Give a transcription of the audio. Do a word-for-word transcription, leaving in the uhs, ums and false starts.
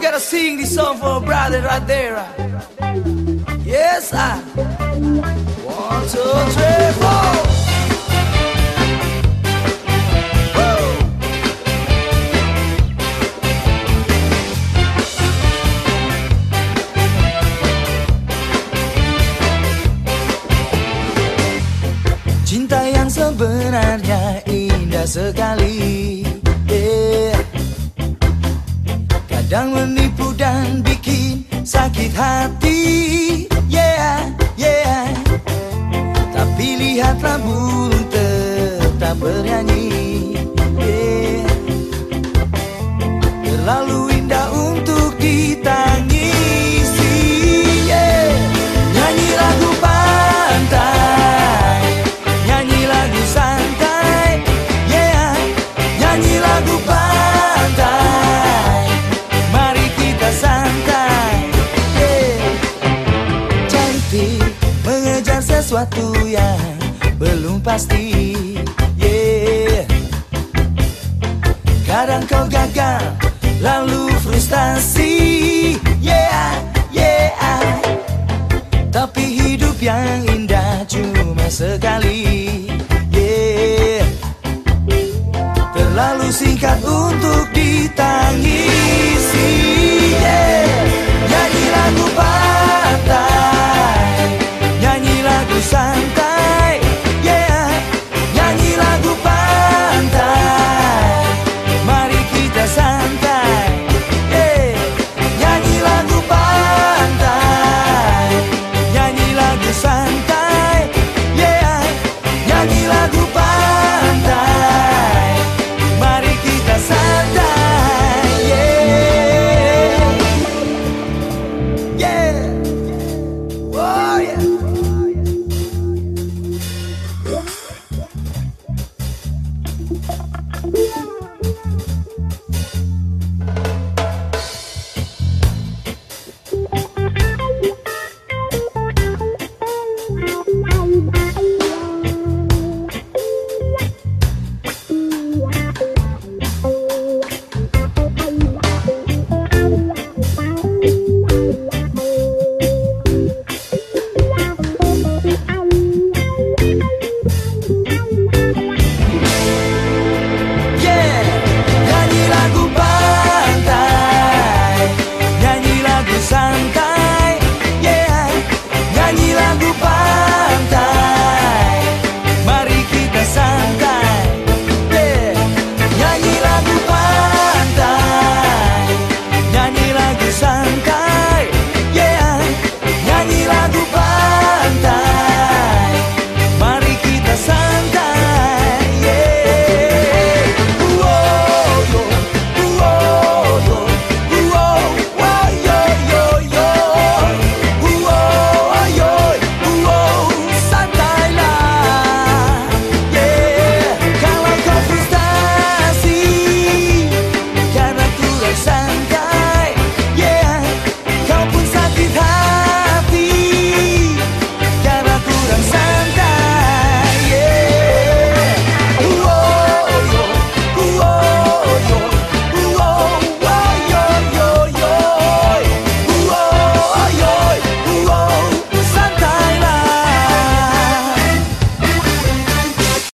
gotta sing this song for a brother right there. Yes, I. One, two, three, four. Cinta yang sebenarnya indah sekali, yeah. Kadang menipu dan bikin sakit hati, yeah, yeah. Tapi lihatlah burung tetap bernyanyi, yeah. Terlalu indah untuk ditangisi, yeah. Nyanyi lagu pantai, nyanyi lagu santai, yeah. Nyanyi lagu pantai, mari kita santai, yeah. Cantik mengejar sesuatu yang belum pasti, yeah. Kadang kau gagal lalu frustasi, yeah, yeah. Tapi hidup yang indah cuma sekali, yeah. Terlalu singkat untuk ditangis.